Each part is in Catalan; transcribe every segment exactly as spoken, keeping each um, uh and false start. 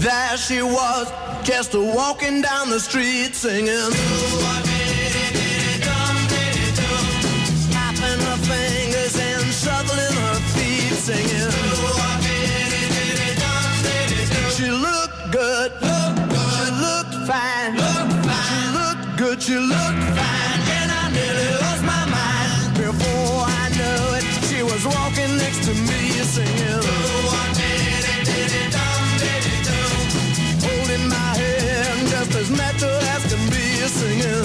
There she was, just a walking down the street singing. Snapping her fingers and shuffling her feet singing. She looked good, she looked fine, she looked good, she looked fine, and I nearly lost my mind. Before I knew it, she was walking next to me singing. Holding my hand just as natural as can be singing.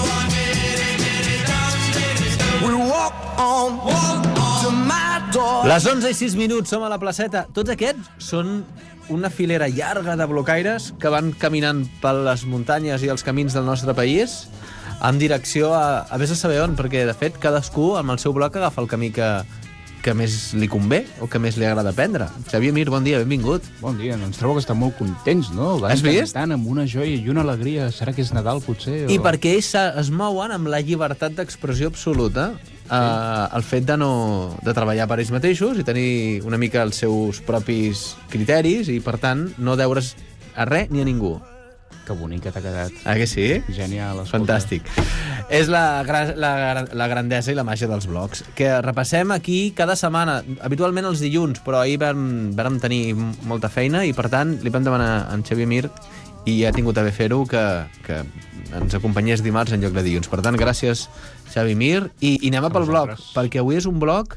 We walk on, walk on to my door. Les onze i sis minuts, som a la placeta. Tots aquests són una filera llarga de blocaires que van caminant per les muntanyes i els camins del nostre país en direcció a, a vés a saber on, perquè, de fet, cadascú amb el seu bloc agafa el camí que, que més li convé o que més li agrada prendre. Xavier Mir, bon dia, benvingut. Bon dia, doncs trobo que estan molt contents, no? Van Has vist? cantant amb una joia i una alegria. Serà que és Nadal, potser? O... I perquè ells es mouen amb la llibertat d'expressió absoluta. Sí. Uh, el fet de, no, de treballar per ells mateixos i tenir una mica els seus propis criteris i, per tant, no deure's a res ni a ningú. Que bonic que t'ha quedat. Ah, que sí? Genial, escolta. Fantàstic. És la, la, la grandesa i la màgia dels blogs, que repassem aquí cada setmana, habitualment els dilluns, però ahir vam, vam tenir molta feina i, per tant, li vam demanar a en Xavier Mir i ha tingut a bé fer-ho que, que ens acompanyés dimarts en lloc de dilluns. Per tant, gràcies, Xavi Mir. I, i anem a pel blog, perquè avui és un blog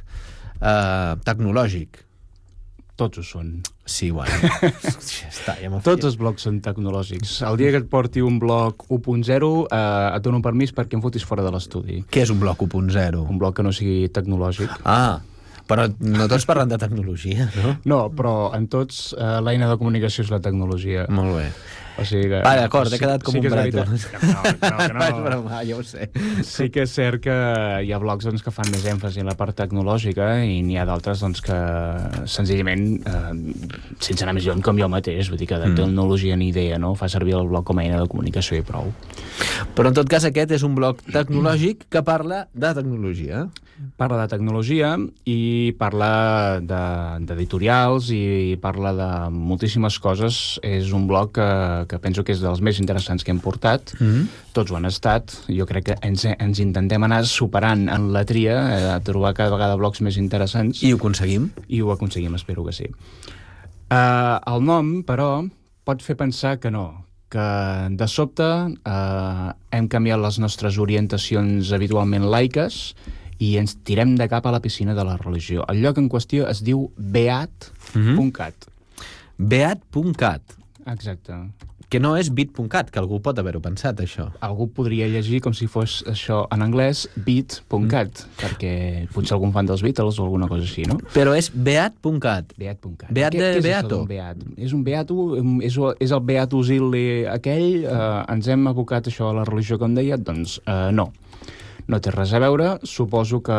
eh, tecnològic. Tots ho són. Sí, bueno. Ja està, ja Tots els blogs són tecnològics. El dia que et porti un blog u punt zero eh, et dono permís perquè em fotis fora de l'estudi. Què és un blog u punt zero? Un blog que no sigui tecnològic. Ah, però no tots parlen de tecnologia, no? No, però en tots eh, l'eina de comunicació és la tecnologia. Molt bé. O sigui que... Va, d'acord, he quedat com sí un brètol. No, no, no. Vaig bromar, ja ho sé. Sí que és cert que hi ha blogs doncs, que fan més èmfasi en la part tecnològica i n'hi ha d'altres doncs, que senzillament, eh, sense anar més lluny com jo mateix, vull dir que de Mm. tecnologia ni idea, no? Fa servir el blog com a eina de comunicació i prou. Però en tot cas aquest és un blog tecnològic que parla de tecnologia. Parla de tecnologia i parla d'editorials de, i parla de moltíssimes coses. És un blog que, que penso que és dels més interessants que hem portat. Mm-hmm. Tots ho han estat. Jo crec que ens, ens intentem anar superant en la tria, eh, a trobar cada vegada blogs més interessants. I ho aconseguim? I ho aconseguim, espero que sí. Uh, el nom, però, pot fer pensar que no, que de sobte uh, hem canviat les nostres orientacions habitualment laiques i ens tirem de cap a la piscina de la religió. El lloc en qüestió es diu beat punt cat. Mm-hmm. beat punt cat. Exacte. Que no és bit punt cat, que algú pot haver-ho pensat, això. Algú podria llegir com si fos això en anglès, beat punt cat, mm. perquè potser algun fan dels Beatles o alguna cosa així, no? Però és beat punt cat. Beat punt cat. Beat de què, què beato? És, beat? és un beato, és, és el beato Zilli aquell, eh, ens hem abocat això a la religió, com deia? Doncs eh, no. No té res a veure. Suposo que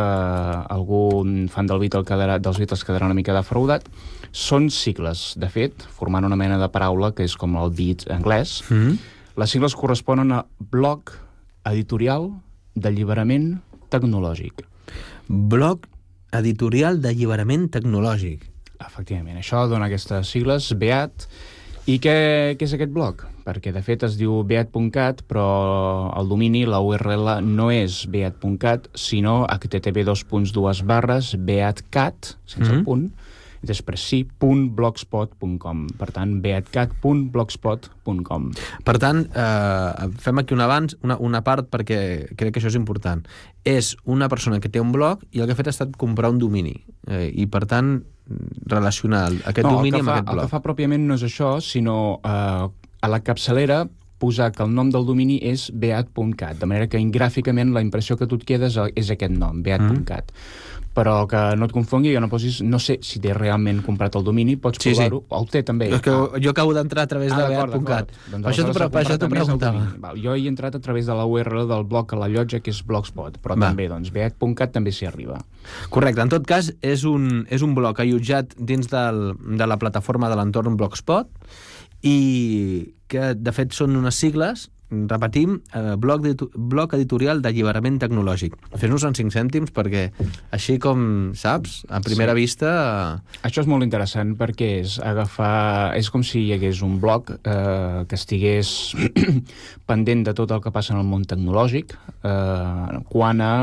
algun fan del Beatle quedarà, dels Beatles quedarà una mica defraudat. Són sigles, de fet, formant una mena de paraula que és com el beat anglès. Mm-hmm. Les sigles corresponen a Bloc Editorial d'Alliberament Tecnològic. Bloc Editorial d'Alliberament Tecnològic. Efectivament, això dona aquestes sigles, beat. I què, què és aquest blog? Perquè, de fet, es diu beat punt cat, però el domini, la U R L, no és beat punt cat, sinó h t t p dos punts dos barres beatcat, sense mm-hmm. el punt, i després sí, punt blogspot punt com. Per tant, beatcat punt blogspot punt com. Per tant, eh, fem aquí un abans, una, una part, perquè crec que això és important. És una persona que té un blog i el que ha fet ha estat comprar un domini. Eh, I, per tant, relacionar aquest no, domini fa, amb aquest blog. El que fa pròpiament no és això, sinó eh, a la capçalera posar que el nom del domini és beat punt cat, de manera que gràficament la impressió que tu et quedes és aquest nom, beat punt cat. Mm. Però que no et confongui, que no posis... No sé si té realment comprat el domini, pots sí, provar-ho. Sí. O el té, també. És que ah. jo acabo d'entrar a través ah, de beat punt cat. Doncs per això t'ho preguntava. Val, jo he entrat a través de la U R L del blog que la llotja, que és Blogspot, però Va. també, doncs, beat punt cat també s'hi arriba. Correcte. En tot cas, és un, és un blog allotjat dins del, de la plataforma de l'entorn Blogspot i que, de fet, són unes sigles repetim, eh, bloc, editu- bloc editorial d'alliberament tecnològic. Fes-nos en cinc cèntims perquè, així com saps, a primera sí. vista... Eh... Això és molt interessant perquè és agafar... És com si hi hagués un bloc eh, que estigués pendent de tot el que passa en el món tecnològic, eh, quan a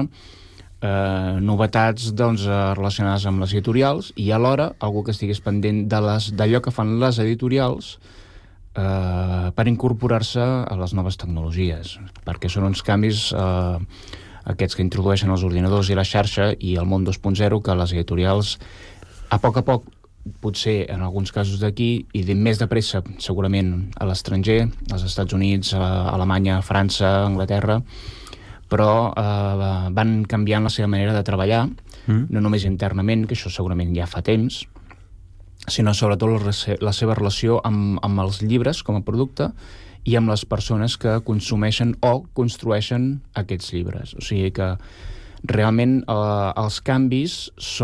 eh, novetats doncs, relacionades amb les editorials, i alhora algú que estigués pendent de les, d'allò que fan les editorials Uh, per incorporar-se a les noves tecnologies, perquè són uns canvis uh, aquests que introdueixen els ordinadors i la xarxa i el món dos punt zero que les editorials a poc a poc, potser en alguns casos d'aquí i de més de pressa segurament a l'estranger, als Estats Units, a Alemanya, a França, a Anglaterra, però uh, van canviant la seva manera de treballar, mm. no només internament, que això segurament ja fa temps, sinó sobretot la, la seva relació amb, amb els llibres com a producte i amb les persones que consumeixen o construeixen aquests llibres. O sigui que realment eh, els canvis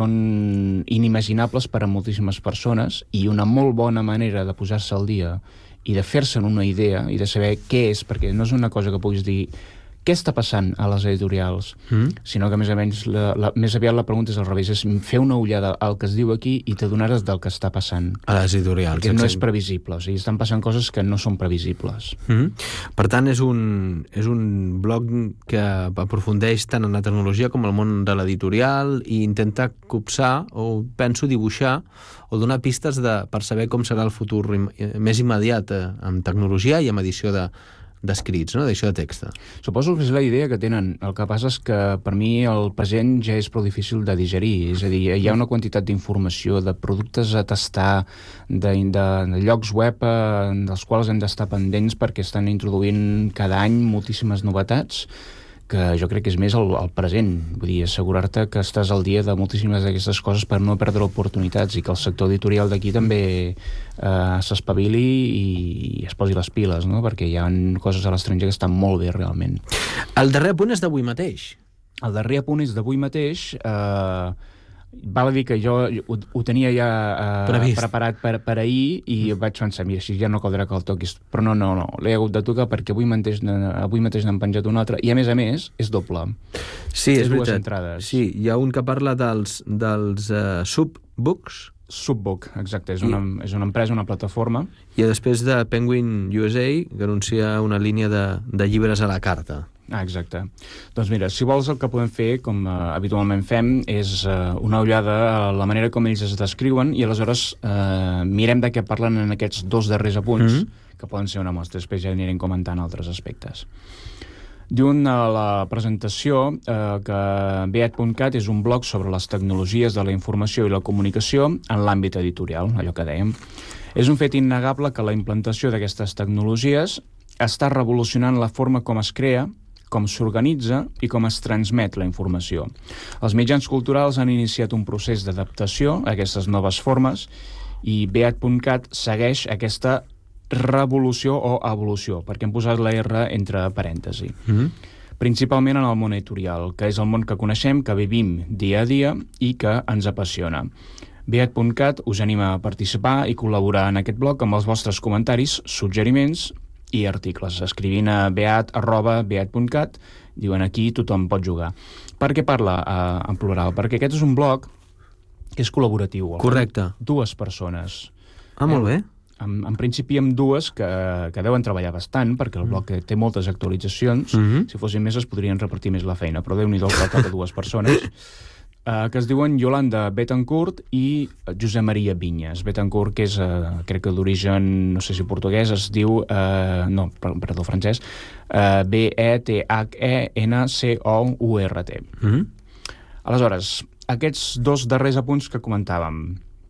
són inimaginables per a moltíssimes persones i una molt bona manera de posar-se al dia i de fer-se'n una idea i de saber què és, perquè no és una cosa que puguis dir què està passant a les editorials, mm. sinó que més o menys la, la, més aviat la pregunta és al revés, és fer una ullada al que es diu aquí i t'adonaràs del que està passant. A les editorials. Perquè no és previsible, o sigui, estan passant coses que no són previsibles. Mm. Per tant, és un, és un blog que aprofundeix tant en la tecnologia com el món de l'editorial i intenta copsar, o penso dibuixar, o donar pistes de, per saber com serà el futur im, més immediat eh, amb tecnologia i amb edició de d'escrits, no? D'això de text. Suposo que és la idea que tenen. El que passa és que per mi el present ja és prou difícil de digerir. És a dir, hi ha una quantitat d'informació, de productes a tastar, de, de, de llocs web eh, dels quals hem d'estar pendents perquè estan introduint cada any moltíssimes novetats, que jo crec que és més el, el present. Vull dir, assegurar-te que estàs al dia de moltíssimes d'aquestes coses per no perdre oportunitats i que el sector editorial d'aquí també eh, s'espavili i, i es posi les piles, no? Perquè hi ha coses a l'estranger que estan molt bé, realment. El darrer punt és d'avui mateix. El darrer punt és d'avui mateix. Eh, val a dir que jo ho, ho tenia ja eh, preparat per, per ahir i mm. vaig pensar, mira, així ja no caldrà que el toquis, però no, no, no, l'he hagut de tocar perquè avui mateix, avui mateix n'han penjat un altre i a més a més és doble. Sí, és, és dues veritat. Entrades. Sí, hi ha un que parla dels, dels uh, Subbooks. Subbook, exacte, és una, I... és una empresa, una plataforma. I després de Penguin U S A, que anuncia una línia de, de llibres a la carta. Ah, exacte. Doncs mira, si vols el que podem fer, com uh, habitualment fem, és uh, una ullada a la manera com ells es descriuen i aleshores uh, mirem de què parlen en aquests dos darrers apunts, mm-hmm. que poden ser una mostra. Després ja anirem comentant altres aspectes. Diuen a la presentació eh, que beat punt cat és un blog sobre les tecnologies de la informació i la comunicació en l'àmbit editorial, allò que dèiem. És un fet innegable que la implantació d'aquestes tecnologies està revolucionant la forma com es crea, com s'organitza i com es transmet la informació. Els mitjans culturals han iniciat un procés d'adaptació a aquestes noves formes i beat punt cat segueix aquesta revolució o evolució, perquè hem posat la R entre parèntesi. Mm-hmm. Principalment en el món editorial, que és el món que coneixem, que vivim dia a dia i que ens apassiona. beat punt cat us anima a participar i col·laborar en aquest blog amb els vostres comentaris, suggeriments i articles. Escrivint a beat arroba beat punt cat, diuen aquí tothom pot jugar. Per què parla eh, en plural? Perquè aquest és un blog que és col·laboratiu. Correcte. Dues persones. Ah, molt bé. En, en principi amb dues que, que deuen treballar bastant, perquè el blog té moltes actualitzacions. Mm-hmm. Si fossin més es podrien repartir més la feina, però Déu-n'hi-do que toca dues persones. Uh, que es diuen Yolanda Betancourt i Josep Maria Vinyes. Betancourt, que és, uh, crec que d'origen, no sé si portuguès, es diu, uh, no, perdó, francès, uh, B E T H E N C O U R T. Mm-hmm. Aleshores, aquests dos darrers apunts que comentàvem,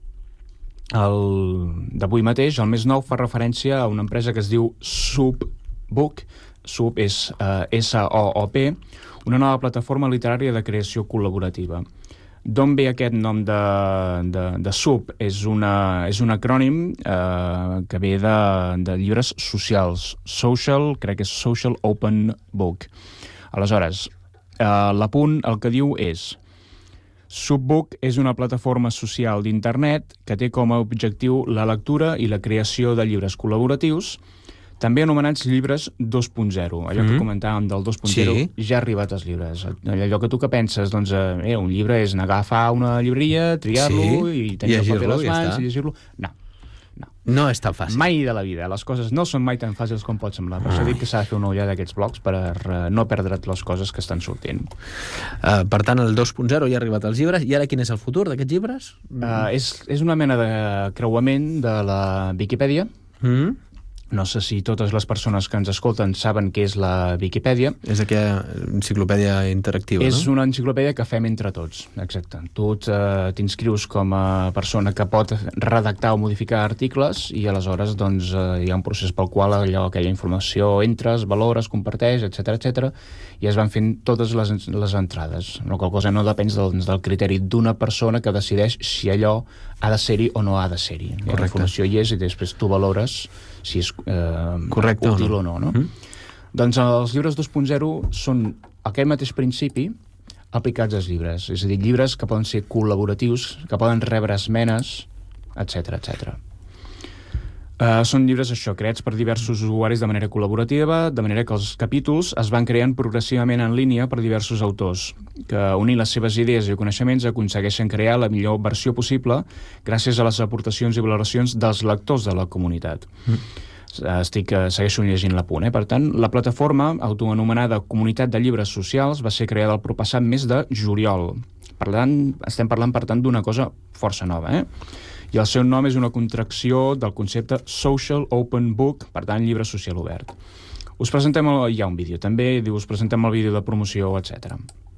el d'avui mateix, el més nou, fa referència a una empresa que es diu Subbook. Sub és uh, S O O P, una nova plataforma literària de creació col·laborativa. D'on ve aquest nom de, de, de Sub? És, una, és un acrònim eh, que ve de, de llibres socials. Social, crec que és Social Open Book. Aleshores, eh, l'apunt el que diu és: Subbook és una plataforma social d'internet que té com a objectiu la lectura i la creació de llibres col·laboratius, també anomenats llibres dos punt zero. Allò mm-hmm. que comentàvem del dos punt zero, sí. ja ha arribat als llibres. Allò que tu que penses, doncs, eh, un llibre és anar a agafar una llibreria, triar-lo sí. i tenir el paper a les mans ja i llegir-lo. No. No. No és tan fàcil. Mai de la vida. Les coses no són mai tan fàcils com pot semblar. Per això dic que s'ha de fer una ullada d'aquests blogs per uh, no perdre't les coses que estan sortint. Uh, per tant, el dos punt zero ja ha arribat als llibres. I ara quin és el futur d'aquests llibres? Uh, és, és una mena de creuament de la Viquipèdia. Mm. No sé si totes les persones que ens escolten saben què és la Viquipèdia. És aquella enciclopèdia interactiva, és no? És una enciclopèdia que fem entre tots, exacte. Tu eh, t'inscrius com a persona que pot redactar o modificar articles i aleshores doncs, eh, hi ha un procés pel qual allò, aquella informació entres, valores, comparteix, etcètera, etcètera, i es van fent totes les, les entrades. No, qual cosa no depèn del, del criteri d'una persona que decideix si allò ha de ser-hi o no ha de ser-hi. La informació hi és i després tu valores si és eh, correcte útil o no. o no? Mm-hmm. Doncs els llibres dos punt zero són aquell mateix principi aplicats als llibres. És a dir, llibres que poden ser col·laboratius, que poden rebre esmenes, etcètera, etcètera. Uh, són llibres, això, creats per diversos usuaris de manera col·laborativa, de manera que els capítols es van creant progressivament en línia per diversos autors, que unint les seves idees i coneixements aconsegueixen crear la millor versió possible gràcies a les aportacions i valoracions dels lectors de la comunitat. Mm. Estic, segueixo llegint l'apunt, eh? Per tant, la plataforma autoanomenada Comunitat de Llibres Socials va ser creada el proppassat mes de juliol. Per tant, estem parlant, per tant, d'una cosa força nova, eh? I el seu nom és una contracció del concepte Social Open Book, per tant, llibre social obert. Us presentem, el, hi ha un vídeo també, diu, us presentem el vídeo de promoció, etcètera.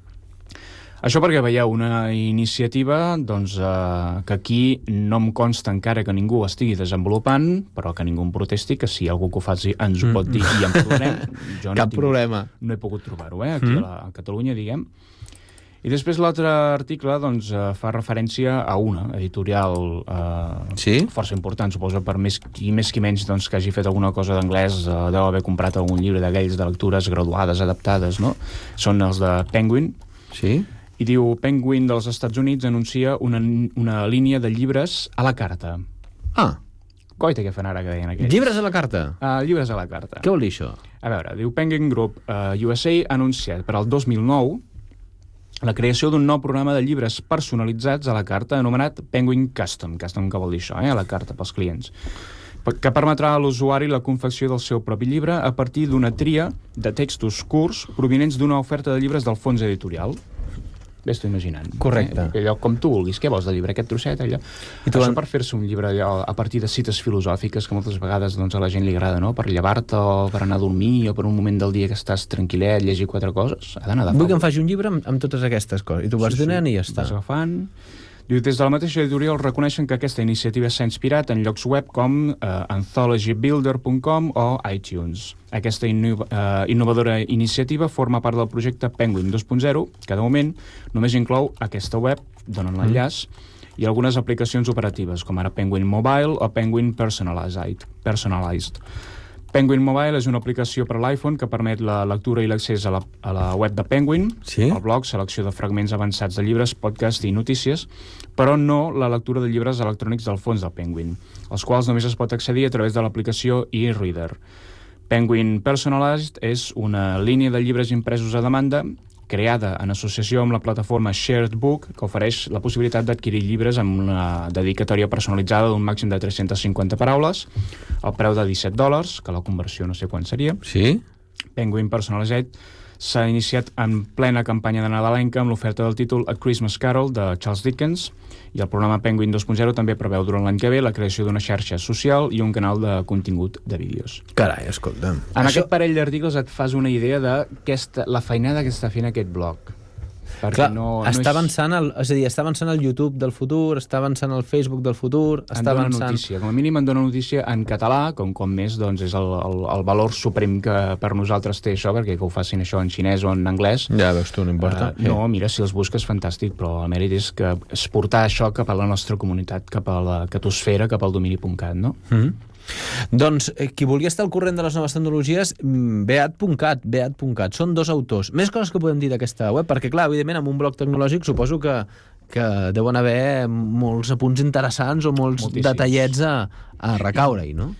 Això perquè veieu una iniciativa doncs, eh, que aquí no em consta encara que ningú estigui desenvolupant, però que ningú em protesti, que si algú que ho faci ens ho pot dir i en provarem. Jo Cap no tinc, problema. No he pogut trobar-ho, eh, aquí mm. a, la, a Catalunya, diguem. I després l'altre article doncs, eh, fa referència a una editorial eh, sí? força important, suposo, per més qui més qui menys doncs, que hagi fet alguna cosa d'anglès, eh, deu haver comprat algun llibre d'aquells de lectures graduades, adaptades, no? Són els de Penguin. Sí? I diu, Penguin dels Estats Units anuncia una, una línia de llibres a la carta. Ah. Coita, què fan ara, que deien aquells? Llibres a la carta? Uh, llibres a la carta. Què vol dir això? A veure, diu, Penguin Group uh, U S A ha anunciat per al dos mil nou la creació d'un nou programa de llibres personalitzats a la carta anomenat Penguin Custom. Custom que vol dir això, eh? A la carta pels clients. Que permetrà a l'usuari la confecció del seu propi llibre a partir d'una tria de textos curts provinents d'una oferta de llibres del fons editorial. Bé, estic imaginant. Correcte. Eh? Allò com tu vulguis. Què vols del llibre? Aquest trosset? Allò. I tu això van... per fer-se un llibre allò, a partir de cites filosòfiques que moltes vegades doncs, a la gent li agrada, no? Per llevar-te o per anar a dormir o per un moment del dia que estàs tranquil·let, llegir quatre coses. Ha d'anar de Vull que em faci un llibre amb, amb totes aquestes coses. I tu vas sí, donant sí. i ja està. Vas agafant... Diu, des de la mateixa editorial reconeixen que aquesta iniciativa s'ha inspirat en llocs web com uh, anthology builder punt com o iTunes. Aquesta inno uh, innovadora iniciativa forma part del projecte Penguin dos punt zero, que de moment només inclou aquesta web, donen l'enllaç, mm. i algunes aplicacions operatives, com ara Penguin Mobile o Penguin Personalized. Personalized. Penguin Mobile és una aplicació per a l'iPhone que permet la lectura i l'accés a, la, a la web de Penguin, sí? al blog, selecció de fragments avançats de llibres, podcast i notícies, però no la lectura de llibres electrònics del fons del Penguin, als quals només es pot accedir a través de l'aplicació e-reader. Penguin Personalized és una línia de llibres impresos a demanda creada en associació amb la plataforma Shared Book, que ofereix la possibilitat d'adquirir llibres amb una dedicatòria personalitzada d'un màxim de tres-centes cinquanta paraules, al preu de disset dòlars, que la conversió no sé quan seria. Sí? Penguin Personalized s'ha iniciat en plena campanya de nadalenca amb l'oferta del títol A Christmas Carol de Charles Dickens, i el programa Penguin dos punt zero també preveu durant l'any que ve la creació d'una xarxa social i un canal de contingut de vídeos. Carai, escolta'm. En Això... aquest parell d'articles et fas una idea de aquesta, la feinada que està fent aquest blog. Clar, no, no està és... avançant el, és a dir, està avançant el YouTube del futur, està avançant el Facebook del futur, en està dona avançant... notícia, com a mínim en dona notícia en català, com com més doncs és el, el, el valor suprem que per nosaltres té això, perquè que ho facin això en xinès o en anglès... Ja veus tu, no importa. Uh, no, mira, si els busques, fantàstic, però el mèrit és que es portar això cap a la nostra comunitat, cap a la catosfera, cap al domini punt cat, no? Mm-hmm. Doncs eh, qui vulgui estar al corrent de les noves tecnologies, beat punt cat, beat punt cat. Són dos autors. Més coses que podem dir d'aquesta web, perquè clar, evidentment, amb un blog tecnològic suposo que, que deuen haver molts apunts interessants o molts Moltíssims. detallets a, a recaure-hi, no?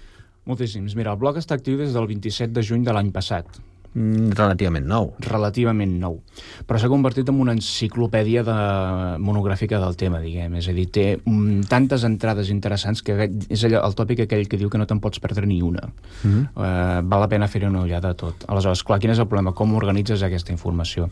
Moltíssims. Mira, el blog està actiu des del vint-i-set de juny de l'any passat. Mm, relativament nou. Relativament nou. Però s'ha convertit en una enciclopèdia de... monogràfica del tema, diguem. És a dir, té um, tantes entrades interessants que és allò, el tòpic aquell que diu que no te'n pots perdre ni una. Mm-hmm. uh, val la pena fer una ullada a tot. Aleshores, clar, quin és el problema? Com organitzes aquesta informació?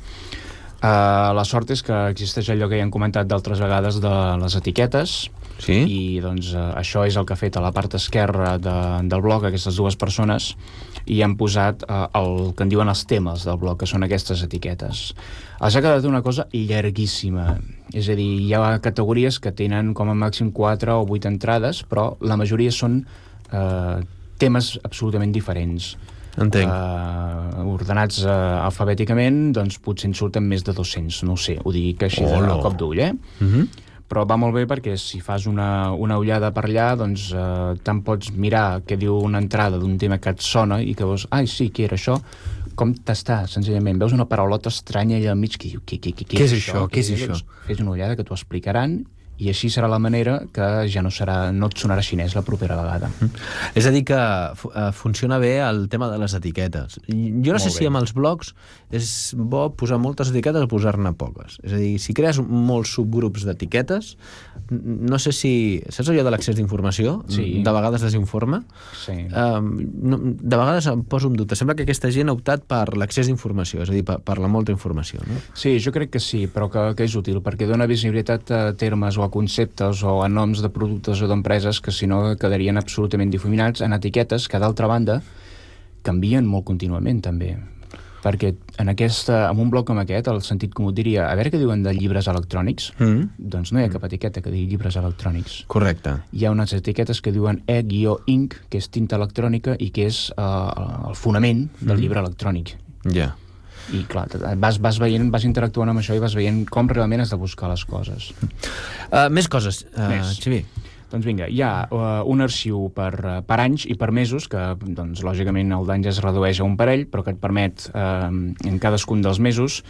Uh, la sort és que existeix allò que ja hem comentat d'altres vegades de les etiquetes, sí? I doncs uh, això és el que ha fet a la part esquerra de, del blog aquestes dues persones, i han posat uh, el que en diuen els temes del blog, que són aquestes etiquetes. Els ha quedat una cosa llarguíssima, és a dir, hi ha categories que tenen com a màxim quatre o vuit entrades, però la majoria són uh, temes absolutament diferents. Entenc. Uh, ordenats uh, alfabèticament, doncs potser en surten més de dos-cents, no ho sé, ho dic així oh, de cop d'ull, eh? Mm-hmm. Però va molt bé perquè si fas una, una ullada per allà, doncs uh, te'n pots mirar què diu una entrada d'un tema que et sona i que veus, ai, sí, què era això? Com t'està, senzillament? Veus una paraulota estranya allà al mig que diu, què, què, què, què, què és això? Què és això? Doncs, fes una ullada que t'ho explicaran i així serà la manera que ja no serà, no et sonarà xinès la propera vegada. Mm. És a dir, que uh, funciona bé el tema de les etiquetes. Jo no Molt sé bé. si amb els blogs és bo posar moltes etiquetes o posar-ne poques. És a dir, si crees molts subgrups d'etiquetes, no sé si... Saps allò de l'accés d'informació? Sí. De vegades desinforma? Sí. Uh, no, de vegades em poso en dubte. Sembla que aquesta gent ha optat per l'accés d'informació, és a dir, per, per la molta informació, no? Sí, jo crec que sí, però que, que és útil, perquè dona visibilitat a termes o a conceptes o a noms de productes o d'empreses que si no quedarien absolutament difuminats en etiquetes que, d'altra banda, canvien molt contínuament, també. Perquè en, aquesta, en un bloc com aquest, el sentit comú diria, a veure què diuen de llibres electrònics, Mm. doncs no hi ha cap etiqueta que digui llibres electrònics. Correcte. Hi ha unes etiquetes que diuen e-ink, que és tinta electrònica i que és uh, el fonament del Mm. llibre electrònic. Ja. Yeah. I clar, vas, vas veient, vas interactuant amb això i vas veient com realment has de buscar les coses. Uh, més coses, uh, Més. Xavi. Doncs vinga, hi ha uh, un arxiu per, uh, per anys i per mesos, que doncs, lògicament el d'anys es redueix a un parell, però que et permet uh, en cadascun dels mesos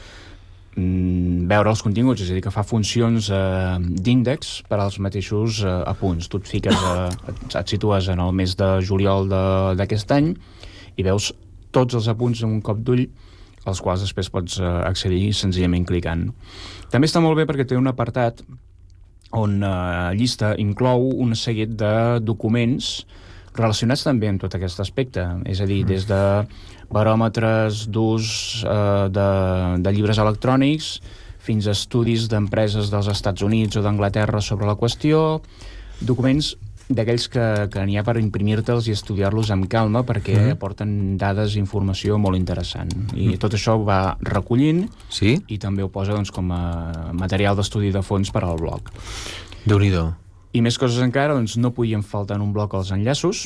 mm, veure els continguts, és a dir, que fa funcions uh, d'índex per als mateixos uh, apunts. Tu et fiques, uh, et, et situes en el mes de juliol d'aquest any i veus tots els apunts en un cop d'ull, als quals després pots uh, accedir senzillament clicant. També està molt bé perquè té un apartat on uh, llista inclou un seguit de documents relacionats també amb tot aquest aspecte, és a dir, des de baròmetres d'ús uh, de, de llibres electrònics fins a estudis d'empreses dels Estats Units o d'Anglaterra sobre la qüestió, documents d'aquells que, que n'hi ha per imprimir-te'ls i estudiar-los amb calma perquè mm. aporten dades i informació molt interessant. I mm. tot això ho va recollint sí? i també ho posa doncs, com a material d'estudi de fons per al blog. Déu-n'hi-do. I més coses encara, doncs no podien faltar en un bloc els enllaços.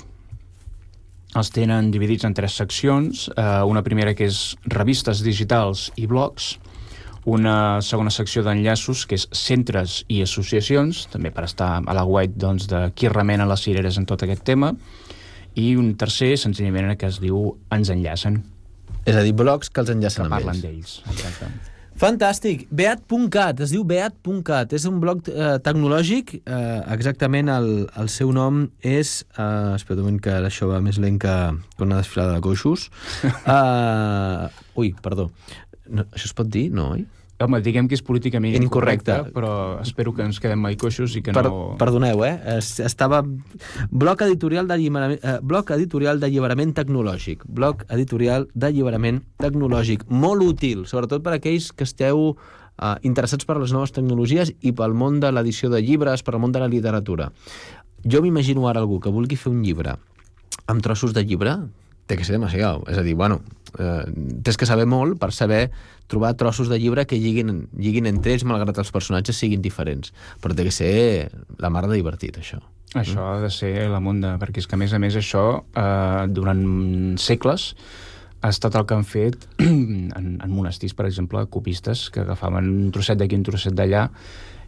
Els tenen dividits en tres seccions. Eh, una primera que és revistes digitals i blogs, una segona secció d'enllaços que és centres i associacions, també per estar a la guait doncs, de qui remena les cireres en tot aquest tema, i un tercer, senzillament, que es diu Ens enllacen. És a dir, blogs que els enllacen que amb parlen ells. d'ells. Exacte. Fantàstic. beat punt cat, es diu beat punt cat. És un blog eh, tecnològic. Eh, exactament el, el seu nom és... Eh, espera un moment, que això va més lent que, que una desfilada de coixos. Uh, ui, perdó. No, això es pot dir, no, oi? Home, diguem que és políticament incorrecte, Incorrecte. però espero que ens quedem mai coixos i que Per, no... Perdoneu, eh? Es, estava... Bloc editorial d'alliberament eh, bloc editorial d'alliberament tecnològic. Bloc editorial d'alliberament tecnològic. Molt útil, sobretot per aquells que esteu eh, interessats per les noves tecnologies i pel món de l'edició de llibres, per al món de la literatura. Jo m'imagino ara algú que vulgui fer un llibre amb trossos de llibre, té que ser demasiado. És a dir, bueno, eh, tens que saber molt per saber trobar trossos de llibre que lliguin, lliguin entre ells, malgrat els personatges siguin diferents. Però té que ser la mar de divertit, això. Això mm. ha de ser la monda, perquè és que, a més a més, això, eh, durant segles, ha estat el que han fet en, en monestirs, per exemple, copistes, que agafaven un trosset d'aquí, un trosset d'allà,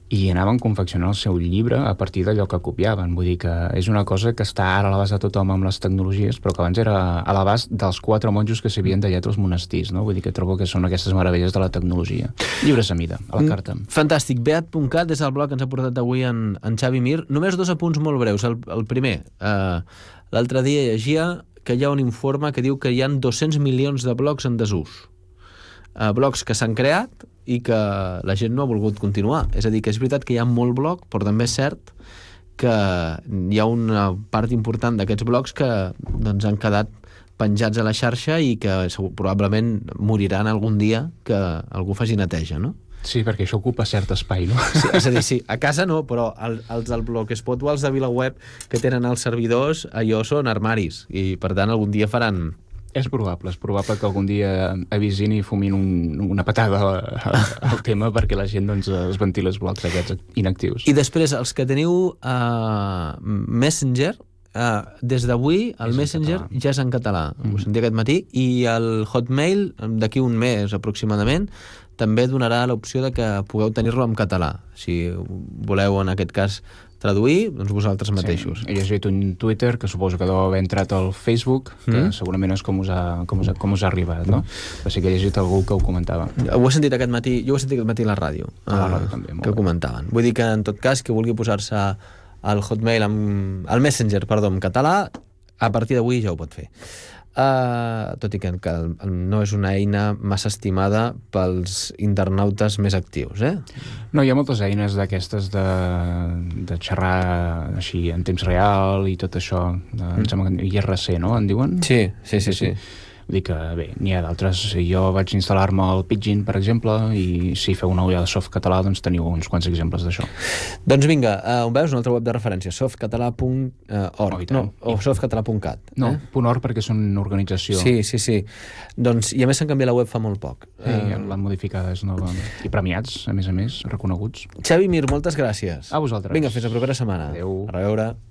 i anaven confeccionant el seu llibre a partir d'allò que copiaven. Vull dir que és una cosa que està ara a l'abast de tothom amb les tecnologies, però que abans era a l'abast dels quatre monjos que s'havien tallat els monestirs, no? Vull dir que trobo que són aquestes meravelles de la tecnologia. Llibres a mida, a la carta. Mm, fantàstic. Beat punt cat és el blog que ens ha portat avui en, en Xavi Mir. Només dos apunts molt breus. El, el primer, eh, l'altre dia llegia que hi ha un informe que diu que hi ha dos-cents milions de blogs en desús. Uh, blogs que s'han creat i que la gent no ha volgut continuar. És a dir, que és veritat que hi ha molt blog, però també és cert que hi ha una part important d'aquests blogs que doncs, han quedat penjats a la xarxa i que probablement moriran algun dia que algú faci neteja, no? Sí, perquè això ocupa cert espai, no? Sí, és a dir, sí, a casa no, però el, els del Blogspot o els de VilaWeb que tenen els servidors, allò són armaris i per tant algun dia faran... És probable, és probable que algun dia avisin i fumin un, una patada al tema perquè la gent doncs, es ventili els blocs aquests inactius. I després, els que teniu uh, Messenger, uh, des d'avui el és Messenger ja és en català, mm. ho sentia aquest matí, i el Hotmail, d'aquí un mes aproximadament, també donarà l'opció de que pugueu tenir-lo en català. Si voleu, en aquest cas, traduir, doncs vosaltres mateixos. Sí, he llegit un Twitter que suposo que deu haver entrat al Facebook, que mm. segurament és com us, ha, com, us ha, com us ha arribat, no? Però sí que he llegit algú que ho comentava. Ho he sentit aquest matí, jo ho he sentit aquest matí a la ràdio, a la ràdio uh, també, que ho comentaven. Vull dir que, en tot cas, que vulgui posar-se al Hotmail, amb, al Messenger, perdó, en català, a partir d'avui ja ho pot fer. Uh, tot i que, que no és una eina massa estimada pels internautes més actius, eh? No, hi ha moltes eines d'aquestes de, de xerrar així en temps real i tot això, de, mm. em sembla que I R C, no? En diuen? Sí, sí, sí, sí. sí. Vull dir que, bé, n'hi ha d'altres. Jo vaig instal·lar-me el Pidgin, per exemple, i si feu una ullada de soft català, doncs teniu uns quants exemples d'això. Doncs vinga, uh, on veus? Un altre web de referència, softcatalà punt org, oh, no, o softcatalà punt cat. No, eh? .org perquè són una organització. Sí, sí, sí. Doncs, i a més s'han canviat la web fa molt poc. Sí, uh... l'han modificada, és nova. I premiats, a més a més, reconeguts. Xavi Mir, moltes gràcies. A vosaltres. Vinga, fins la propera setmana. Adéu. A reveure.